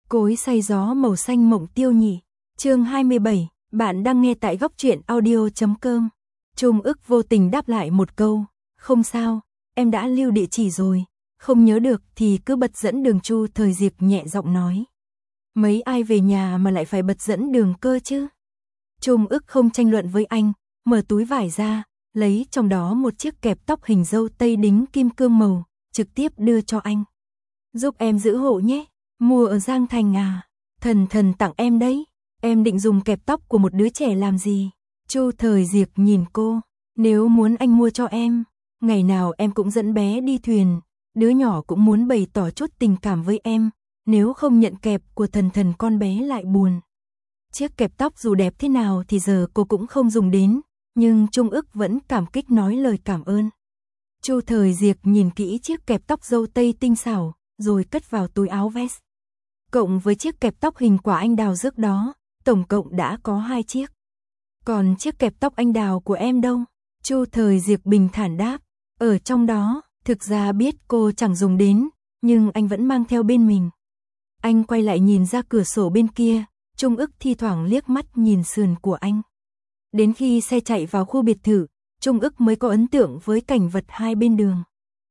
Cối xay gió màu xanh mộng tiêu nhị. Chương 27, bạn đang nghe tại góc truyện audio.com. Trung ức vô tình đáp lại một câu, không sao, em đã lưu địa chỉ rồi, không nhớ được thì cứ bật dẫn đường. Chu Thời Diệp nhẹ giọng nói. Mấy ai về nhà mà lại phải bật dẫn đường cơ chứ? Trung ức không tranh luận với anh, mở túi vải ra, lấy trong đó một chiếc kẹp tóc hình dâu tây đính kim cương màu, trực tiếp đưa cho anh. Giúp em giữ hộ nhé, mua ở Giang Thành à? Thần tặng em đấy, em định dùng kẹp tóc của một đứa trẻ làm gì? Chu Thời Diệp nhìn cô, nếu muốn anh mua cho em, ngày nào em cũng dẫn bé đi thuyền, đứa nhỏ cũng muốn bày tỏ chút tình cảm với em, nếu không nhận kẹp của thần con bé lại buồn. Chiếc kẹp tóc dù đẹp thế nào thì giờ cô cũng không dùng đến, nhưng Trung ức vẫn cảm kích nói lời cảm ơn. Chu Thời Diệp nhìn kỹ chiếc kẹp tóc dâu tây tinh xảo, rồi cất vào túi áo vest. Cộng với chiếc kẹp tóc hình quả anh đào trước đó, tổng cộng đã có 2 chiếc. Còn chiếc kẹp tóc anh đào của em đâu? Chu Thời Diệp bình thản đáp, ở trong đó. Thực ra biết cô chẳng dùng đến, nhưng anh vẫn mang theo bên mình. Anh quay lại nhìn ra cửa sổ bên kia, Trung ức thi thoảng liếc mắt nhìn sườn của anh. Đến khi xe chạy vào khu biệt thự, Trung ức mới có ấn tượng với cảnh vật hai bên đường.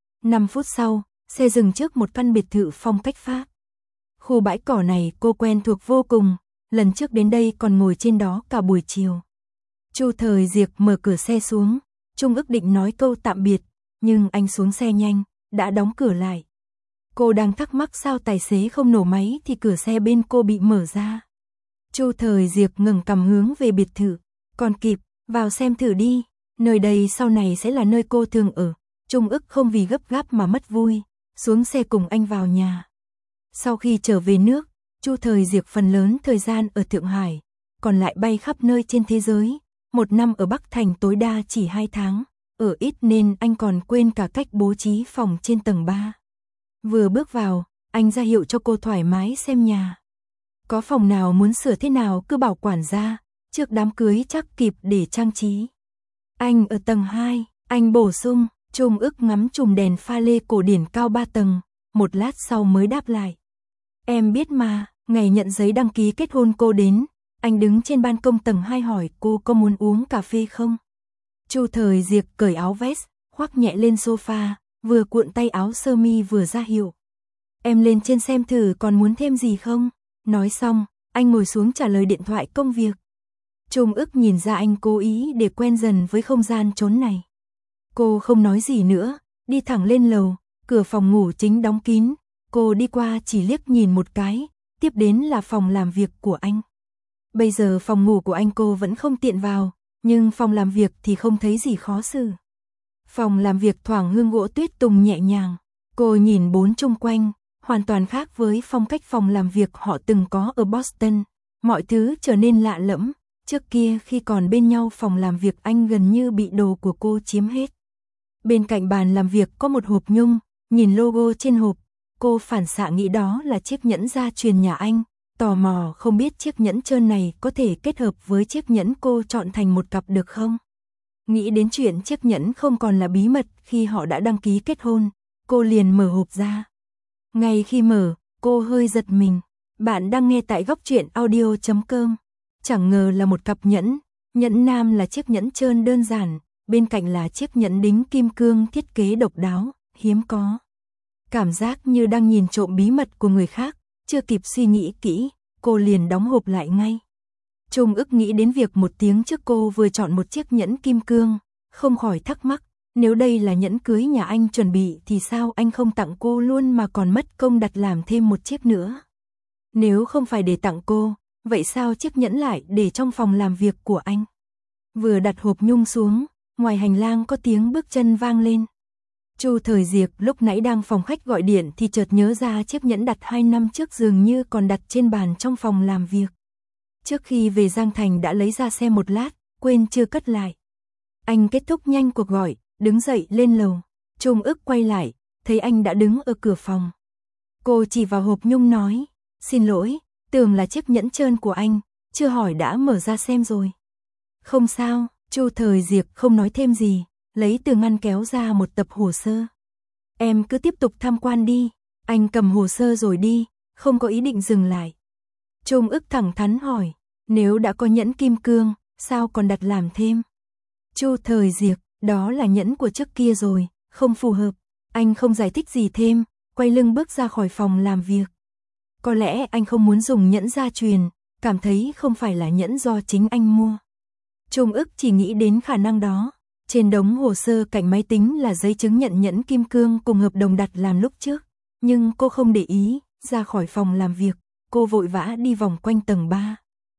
5 phút sau, xe dừng trước một căn biệt thự phong cách Pháp. Khu bãi cỏ này cô quen thuộc vô cùng, lần trước đến đây còn ngồi trên đó cả buổi chiều. Chu Thời Diệp mở cửa xe xuống, Trung ức định nói câu tạm biệt, nhưng anh xuống xe nhanh, đã đóng cửa lại. Cô đang thắc mắc sao tài xế không nổ máy thì cửa xe bên cô bị mở ra. Chu Thời Diệp ngẩng cằm hướng về biệt thự, còn kịp, vào xem thử đi, nơi đây sau này sẽ là nơi cô thường ở. Trung ức không vì gấp gáp mà mất vui, xuống xe cùng anh vào nhà. Sau khi trở về nước, Chu Thời Diệp phần lớn thời gian ở Thượng Hải, còn lại bay khắp nơi trên thế giới. Một năm ở Bắc Thành tối đa chỉ 2 tháng, ở ít nên anh còn quên cả cách bố trí phòng trên tầng 3. Vừa bước vào, anh ra hiệu cho cô thoải mái xem nhà. Có phòng nào muốn sửa thế nào cứ bảo quản gia, trước đám cưới chắc kịp để trang trí. Anh ở tầng 2, anh bổ sung. Trung ức ngắm chùm đèn pha lê cổ điển cao 3 tầng, một lát sau mới đáp lại. Em biết mà, ngày nhận giấy đăng ký kết hôn cô đến, anh đứng trên ban công tầng 2 hỏi cô có muốn uống cà phê không? Chu Thời Diệp cởi áo vest, khoác nhẹ lên sofa, vừa cuộn tay áo sơ mi vừa ra hiệu. Em lên trên xem thử còn muốn thêm gì không? Nói xong, anh ngồi xuống trả lời điện thoại công việc. Trung ức nhìn ra anh cố ý để quen dần với không gian chốn này. Cô không nói gì nữa, đi thẳng lên lầu, cửa phòng ngủ chính đóng kín, cô đi qua chỉ liếc nhìn một cái, tiếp đến là phòng làm việc của anh. Bây giờ phòng ngủ của anh cô vẫn không tiện vào, nhưng phòng làm việc thì không thấy gì khó xử. Phòng làm việc thoảng hương gỗ tuyết tùng nhẹ nhàng, cô nhìn bốn chung quanh, hoàn toàn khác với phong cách phòng làm việc họ từng có ở Boston, mọi thứ trở nên lạ lẫm, trước kia khi còn bên nhau phòng làm việc anh gần như bị đồ của cô chiếm hết. Bên cạnh bàn làm việc có một hộp nhung, nhìn logo trên hộp, cô phản xạ nghĩ đó là chiếc nhẫn gia truyền nhà anh, tò mò không biết chiếc nhẫn trơn này có thể kết hợp với chiếc nhẫn cô chọn thành một cặp được không? Nghĩ đến chuyện chiếc nhẫn không còn là bí mật khi họ đã đăng ký kết hôn, cô liền mở hộp ra. Ngay khi mở, cô hơi giật mình. Bạn đang nghe tại góc truyện audio.com. Chẳng ngờ là một cặp nhẫn, nhẫn nam là chiếc nhẫn trơn đơn giản, bên cạnh là chiếc nhẫn đính kim cương thiết kế độc đáo, hiếm có. Cảm giác như đang nhìn trộm bí mật của người khác, chưa kịp suy nghĩ kỹ, cô liền đóng hộp lại ngay. Trung ức nghĩ đến việc một tiếng trước cô vừa chọn một chiếc nhẫn kim cương, không khỏi thắc mắc, nếu đây là nhẫn cưới nhà anh chuẩn bị thì sao anh không tặng cô luôn mà còn mất công đặt làm thêm một chiếc nữa. Nếu không phải để tặng cô, vậy sao chiếc nhẫn lại để trong phòng làm việc của anh? Vừa đặt hộp nhung xuống, ngoài hành lang có tiếng bước chân vang lên. Chu Thời Diệp lúc nãy đang phòng khách gọi điện thì chợt nhớ ra chiếc nhẫn đặt 2 năm trước dường như còn đặt trên bàn trong phòng làm việc. Trước khi về Giang Thành đã lấy ra xem một lát, quên chưa cất lại. Anh kết thúc nhanh cuộc gọi, đứng dậy lên lầu. Trung ức quay lại, thấy anh đã đứng ở cửa phòng. Cô chỉ vào hộp nhung nói, xin lỗi, tưởng là chiếc nhẫn trơn của anh, chưa hỏi đã mở ra xem rồi. Không sao, Chu Thời Diệp không nói thêm gì, lấy từ ngăn kéo ra một tập hồ sơ. Em cứ tiếp tục tham quan đi, anh cầm hồ sơ rồi đi, không có ý định dừng lại. Trung ức thẳng thắn hỏi, nếu đã có nhẫn kim cương, sao còn đặt làm thêm? Chu Thời Diệc, đó là nhẫn của trước kia rồi, không phù hợp. Anh không giải thích gì thêm, quay lưng bước ra khỏi phòng làm việc. Có lẽ anh không muốn dùng nhẫn gia truyền, cảm thấy không phải là nhẫn do chính anh mua. Trung ức chỉ nghĩ đến khả năng đó. Trên đống hồ sơ cạnh máy tính là giấy chứng nhận nhẫn kim cương cùng hợp đồng đặt làm lúc trước. Nhưng cô không để ý, ra khỏi phòng làm việc, cô vội vã đi vòng quanh tầng 3.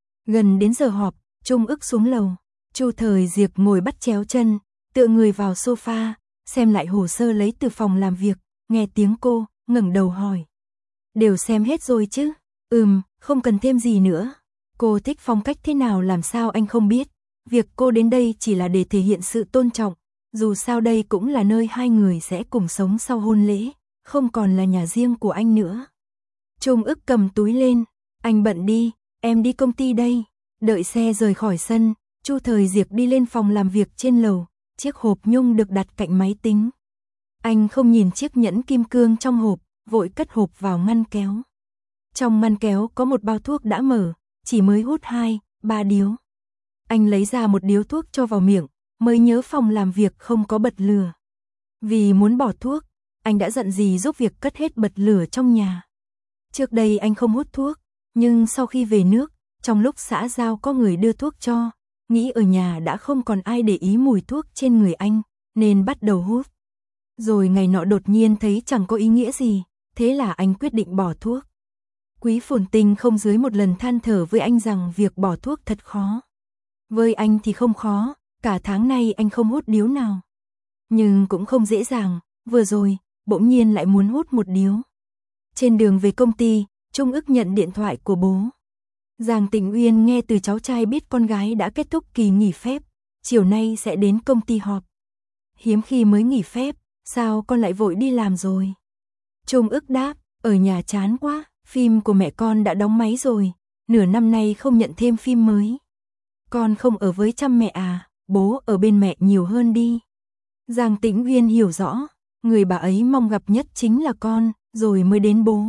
Gần đến giờ họp, Trung ức xuống lầu. Chu Thời Diệc ngồi bắt chéo chân, tựa người vào sofa, xem lại hồ sơ lấy từ phòng làm việc, nghe tiếng cô, ngẩng đầu hỏi. Đều xem hết rồi chứ? Không cần thêm gì nữa. Cô thích phong cách thế nào làm sao anh không biết. Việc cô đến đây chỉ là để thể hiện sự tôn trọng, dù sao đây cũng là nơi hai người sẽ cùng sống sau hôn lễ, không còn là nhà riêng của anh nữa. Trung ức cầm túi lên, anh bận đi, em đi công ty đây. Đợi xe rời khỏi sân, Chu Thời Diệc đi lên phòng làm việc trên lầu, chiếc hộp nhung được đặt cạnh máy tính. Anh không nhìn chiếc nhẫn kim cương trong hộp, vội cất hộp vào ngăn kéo. Trong ngăn kéo có một bao thuốc đã mở, chỉ mới hút 2-3 điếu. Anh lấy ra một điếu thuốc cho vào miệng, mới nhớ phòng làm việc không có bật lửa. Vì muốn bỏ thuốc, anh đã dặn dì giúp việc cất hết bật lửa trong nhà. Trước đây anh không hút thuốc, nhưng sau khi về nước, trong lúc xã giao có người đưa thuốc cho, nghĩ ở nhà đã không còn ai để ý mùi thuốc trên người anh, nên bắt đầu hút. Rồi ngày nọ đột nhiên thấy chẳng có ý nghĩa gì, thế là anh quyết định bỏ thuốc. Quý Phồn Tinh không dưới một lần than thở với anh rằng việc bỏ thuốc thật khó. Với anh thì không khó, cả tháng nay anh không hút điếu nào. Nhưng cũng không dễ dàng, vừa rồi, bỗng nhiên lại muốn hút một điếu. Trên đường về công ty, Trung ức nhận điện thoại của bố. Giang Tĩnh Uyên nghe từ cháu trai biết con gái đã kết thúc kỳ nghỉ phép, chiều nay sẽ đến công ty họp. Hiếm khi mới nghỉ phép, sao con lại vội đi làm rồi? Trung ức đáp, ở nhà chán quá, phim của mẹ con đã đóng máy rồi, nửa năm nay không nhận thêm phim mới. Con không ở với chăm mẹ à, bố ở bên mẹ nhiều hơn đi. Giang Tĩnh Uyên hiểu rõ, người bà ấy mong gặp nhất chính là con, rồi mới đến bố.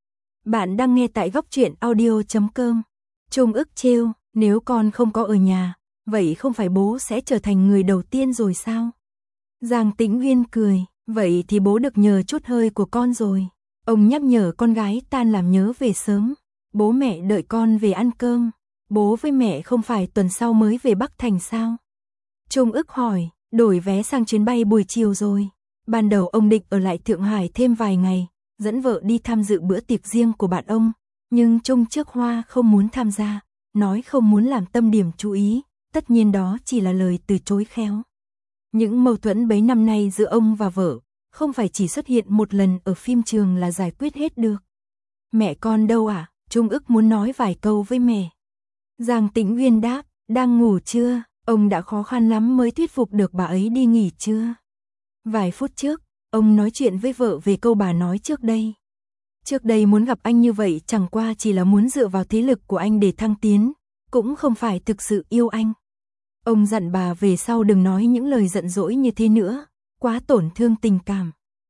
Bạn đang nghe tại góc truyện audio.com. Trung ức trêu, nếu con không có ở nhà, vậy không phải bố sẽ trở thành người đầu tiên rồi sao? Giang Tĩnh Uyên cười, vậy thì bố được nhờ chút hơi của con rồi. Ông nhắc nhở con gái tan làm nhớ về sớm, bố mẹ đợi con về ăn cơm. Bố với mẹ không phải tuần sau mới về Bắc Thành sao? Trung ức hỏi, đổi vé sang chuyến bay buổi chiều rồi. Ban đầu ông định ở lại Thượng Hải thêm vài ngày, dẫn vợ đi tham dự bữa tiệc riêng của bạn ông. Nhưng Trung Trước Hoa không muốn tham gia, nói không muốn làm tâm điểm chú ý, tất nhiên đó chỉ là lời từ chối khéo. Những mâu thuẫn bấy năm nay giữa ông và vợ, không phải chỉ xuất hiện một lần ở phim trường là giải quyết hết được. Mẹ con đâu à? Trung ức muốn nói vài câu với mẹ. Giang Tĩnh Uyên đáp, đang ngủ chưa? Ông đã khó khăn lắm mới thuyết phục được bà ấy đi nghỉ chưa? Vài phút trước, ông nói chuyện với vợ về câu bà nói trước đây. Trước đây muốn gặp anh như vậy chẳng qua chỉ là muốn dựa vào thế lực của anh để thăng tiến, cũng không phải thực sự yêu anh. Ông dặn bà về sau đừng nói những lời giận dỗi như thế nữa, quá tổn thương tình cảm.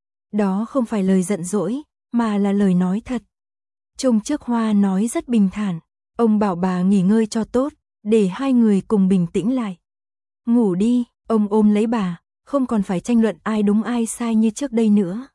Đó không phải lời giận dỗi, mà là lời nói thật. Trung Trước Hoa nói rất bình thản. Ông bảo bà nghỉ ngơi cho tốt, để hai người cùng bình tĩnh lại. Ngủ đi, ông ôm lấy bà, không còn phải tranh luận ai đúng ai sai như trước đây nữa.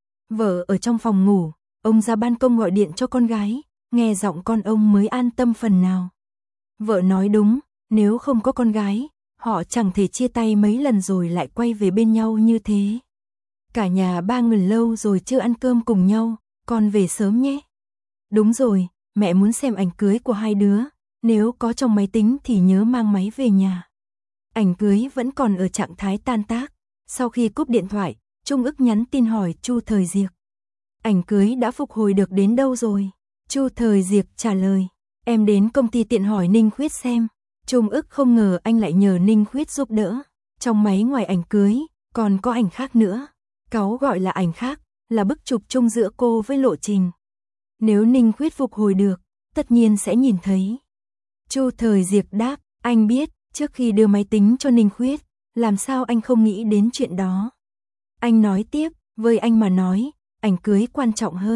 Vợ ở trong phòng ngủ, ông ra ban công gọi điện cho con gái, nghe giọng con ông mới an tâm phần nào. Vợ nói đúng, nếu không có con gái, họ chẳng thể chia tay mấy lần rồi lại quay về bên nhau như thế. Cả nhà ba người lâu rồi chưa ăn cơm cùng nhau, con về sớm nhé. Đúng rồi. Mẹ muốn xem ảnh cưới của hai đứa, nếu có trong máy tính thì nhớ mang máy về nhà. Ảnh cưới vẫn còn ở trạng thái tan tác. Sau khi cúp điện thoại, Trung ức nhắn tin hỏi Chu Thời Diệc. Ảnh cưới đã phục hồi được đến đâu rồi? Chu Thời Diệc trả lời, em đến công ty tiện hỏi Ninh Khuyết xem. Trung ức không ngờ anh lại nhờ Ninh Khuyết giúp đỡ. Trong máy ngoài ảnh cưới, còn có ảnh khác nữa. Cáu gọi là ảnh khác, là bức chụp chung giữa cô với Lộ Trình. Nếu Ninh Khuyết phục hồi được, tất nhiên sẽ nhìn thấy. Chu Thời Diệc đáp, anh biết, trước khi đưa máy tính cho Ninh Khuyết, làm sao anh không nghĩ đến chuyện đó. Anh nói tiếp, với anh mà nói, ảnh cưới quan trọng hơn.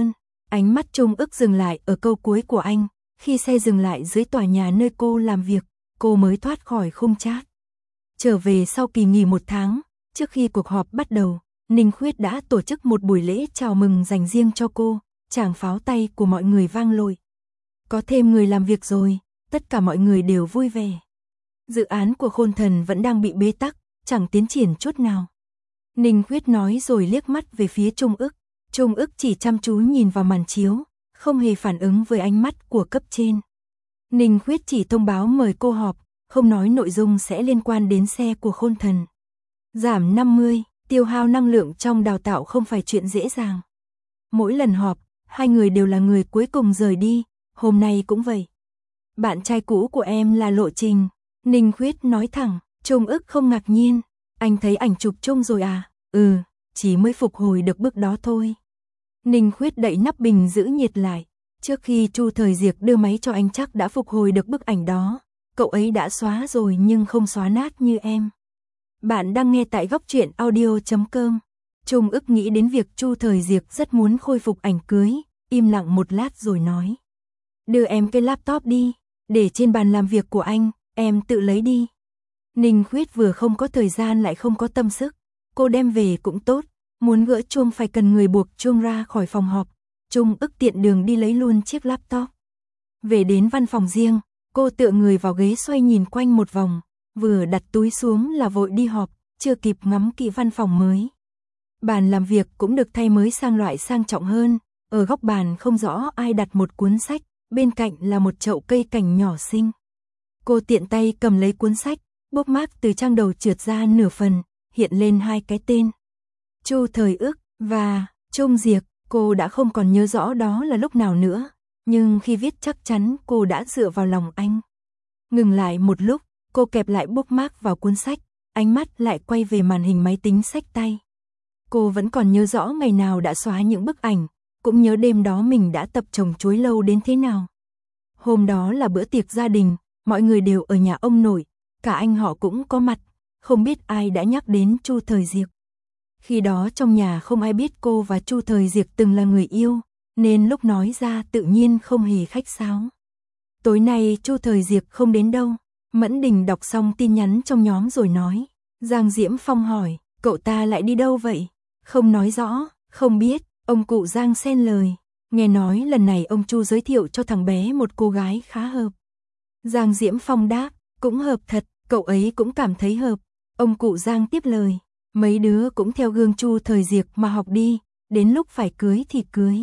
Ánh mắt Trung ức dừng lại ở câu cuối của anh, khi xe dừng lại dưới tòa nhà nơi cô làm việc, cô mới thoát khỏi khung chat. Trở về sau kỳ nghỉ 1 tháng, trước khi cuộc họp bắt đầu, Ninh Khuyết đã tổ chức một buổi lễ chào mừng dành riêng cho cô, tràng pháo tay của mọi người vang lội. Có thêm người làm việc rồi, tất cả mọi người đều vui vẻ. Dự án của Khôn Thần vẫn đang bị bế tắc, chẳng tiến triển chút nào. Ninh Khuyết nói rồi liếc mắt về phía Trung ức. Trung ức chỉ chăm chú nhìn vào màn chiếu, không hề phản ứng với ánh mắt của cấp trên. Ninh Khuyết chỉ thông báo mời cô họp, không nói nội dung sẽ liên quan đến xe của Khôn Thần. Giảm 50, tiêu hao năng lượng trong đào tạo không phải chuyện dễ dàng. Mỗi lần họp, hai người đều là người cuối cùng rời đi, hôm nay cũng vậy. Bạn trai cũ của em là Lộ Trình, Ninh Khuyết nói thẳng. Trung ức không ngạc nhiên, anh thấy ảnh chụp chung rồi à? Chỉ mới phục hồi được bước đó thôi. Ninh Khuyết đậy nắp bình giữ nhiệt lại, trước khi Chu Thời Diệc đưa máy cho anh chắc đã phục hồi được bức ảnh đó, cậu ấy đã xóa rồi nhưng không xóa nát như em. Bạn đang nghe tại góc truyện audio.com. Trung ức nghĩ đến việc Chu Thời Diệc rất muốn khôi phục ảnh cưới, im lặng một lát rồi nói. Đưa em cái laptop đi, để trên bàn làm việc của anh, em tự lấy đi. Ninh Khuyết vừa không có thời gian lại không có tâm sức, cô đem về cũng tốt, muốn gỡ chuông phải cần người buộc chuông ra khỏi phòng họp, Trung ức tiện đường đi lấy luôn chiếc laptop. Về đến văn phòng riêng, cô tựa người vào ghế xoay nhìn quanh một vòng, vừa đặt túi xuống là vội đi họp, chưa kịp ngắm kỹ văn phòng mới. Bàn làm việc cũng được thay mới sang loại sang trọng hơn, ở góc bàn không rõ ai đặt một cuốn sách, bên cạnh là một chậu cây cảnh nhỏ xinh. Cô tiện tay cầm lấy cuốn sách, bookmark từ trang đầu trượt ra nửa phần, hiện lên 2 cái tên. Chu Thời Ức và Trung Diệc, cô đã không còn nhớ rõ đó là lúc nào nữa, nhưng khi viết chắc chắn cô đã dựa vào lòng anh. Ngừng lại một lúc, cô kẹp lại bookmark vào cuốn sách, ánh mắt lại quay về màn hình máy tính xách tay. Cô vẫn còn nhớ rõ ngày nào đã xóa những bức ảnh, cũng nhớ đêm đó mình đã tập trồng chuối lâu đến thế nào. Hôm đó là bữa tiệc gia đình, mọi người đều ở nhà ông nội, cả anh họ cũng có mặt, không biết ai đã nhắc đến Chu Thời Diệc. Khi đó trong nhà không ai biết cô và Chu Thời Diệc từng là người yêu, nên lúc nói ra tự nhiên không hề khách sáo. Tối nay Chu Thời Diệc không đến đâu, Mẫn Đình đọc xong tin nhắn trong nhóm rồi nói. Giang Diễm Phong hỏi, cậu ta lại đi đâu vậy? Không nói rõ, không biết, ông cụ Giang xen lời. Nghe nói lần này ông Chu giới thiệu cho thằng bé một cô gái khá hợp. Giang Diễm Phong đáp, cũng hợp thật, cậu ấy cũng cảm thấy hợp. Ông cụ Giang tiếp lời, mấy đứa cũng theo gương Chu Thời Diệc mà học đi, đến lúc phải cưới thì cưới.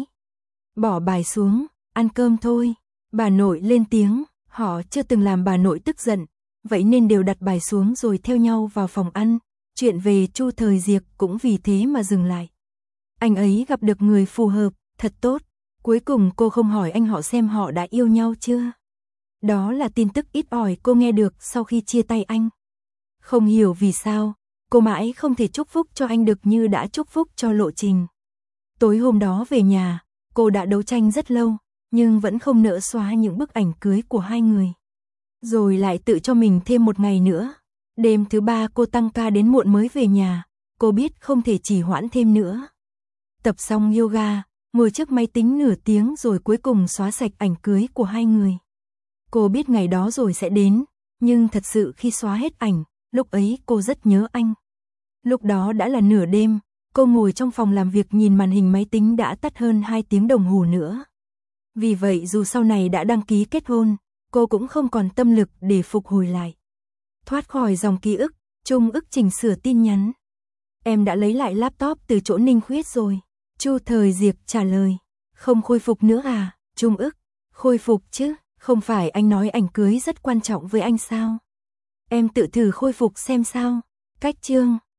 Bỏ bài xuống, ăn cơm thôi. Bà nội lên tiếng, họ chưa từng làm bà nội tức giận, vậy nên đều đặt bài xuống rồi theo nhau vào phòng ăn. Chuyện về Chu Thời Diệc cũng vì thế mà dừng lại. Anh ấy gặp được người phù hợp, thật tốt. Cuối cùng cô không hỏi anh họ xem họ đã yêu nhau chưa. Đó là tin tức ít ỏi cô nghe được sau khi chia tay anh. Không hiểu vì sao, cô mãi không thể chúc phúc cho anh được như đã chúc phúc cho Lộ Trình. Tối hôm đó về nhà, cô đã đấu tranh rất lâu, nhưng vẫn không nỡ xóa những bức ảnh cưới của hai người. Rồi lại tự cho mình thêm một ngày nữa. Đêm thứ 3 cô tăng ca đến muộn mới về nhà, cô biết không thể trì hoãn thêm nữa. Tập xong yoga, ngồi trước máy tính nửa tiếng rồi cuối cùng xóa sạch ảnh cưới của hai người. Cô biết ngày đó rồi sẽ đến, nhưng thật sự khi xóa hết ảnh, lúc ấy cô rất nhớ anh. Lúc đó đã là nửa đêm, cô ngồi trong phòng làm việc nhìn màn hình máy tính đã tắt hơn 2 tiếng đồng hồ nữa. Vì vậy dù sau này đã đăng ký kết hôn, cô cũng không còn tâm lực để phục hồi lại. Thoát khỏi dòng ký ức, Trung ức chỉnh sửa tin nhắn. Em đã lấy lại laptop từ chỗ Ninh Khuyết rồi. Chu Thời Diệc trả lời. Không khôi phục nữa à? Trung ức. Khôi phục chứ, không phải anh nói ảnh cưới rất quan trọng với anh sao? Em tự thử khôi phục xem sao. Cách chương.